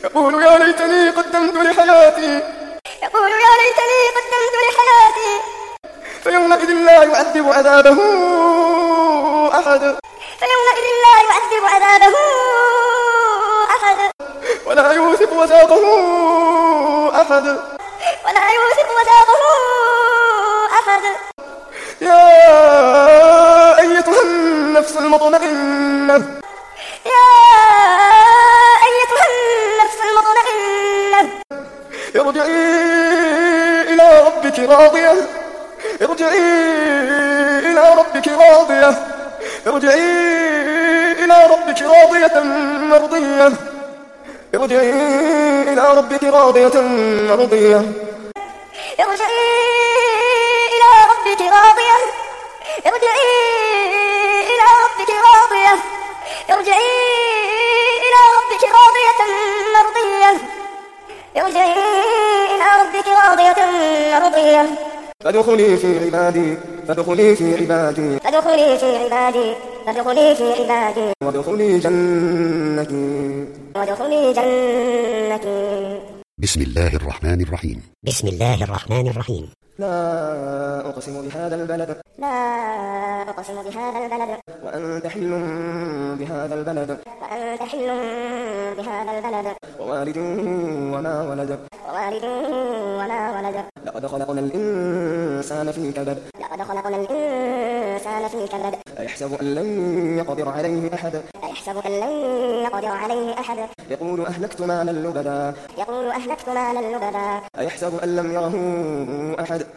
يقول يا ليتني قدمت لحياتي فيومئذ لا يعذب عذابه أحد ولا يوثق وثاقه أحد يا أيتها النفس المطمئنة ارجعي إلى ربك راضية مرضية فادخلي في عبادي وادخلي جنتي. بسم الله الرحمن الرحيم. لا أقسم بهذا البلد وأنت حل بهذا البلد ووالد وما ولد لقد خلقنا الإنسان في كبد أيحسب أن لن يقدر عليه أحد يقول أهلكت مالا لبدا أيحسب أن لم يره أحد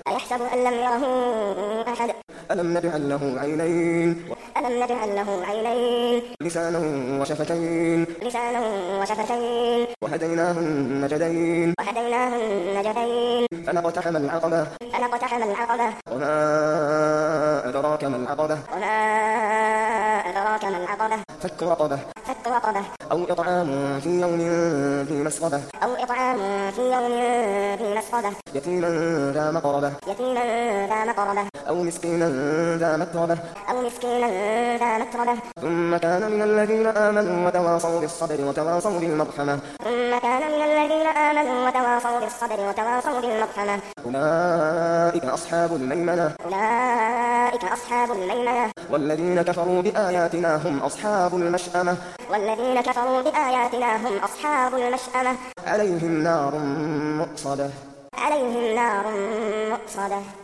ألم نجعل له عينين لسانا وشفتين وهديناه النجدين فلقتحم العقبة وما أدراك ما العقبة فك رقبة أو إطعام في يوم ذي مسغبة يتيما ذا مقربة أو مسكينا ذا متربة ثم كان من الذين آمنوا وتواصوا بالصبر وتواصوا بالمرحمة أولئك أصحاب الميمنة والذين كفروا بآياتنا هم أصحاب المشأمة عليهم نار مؤصدة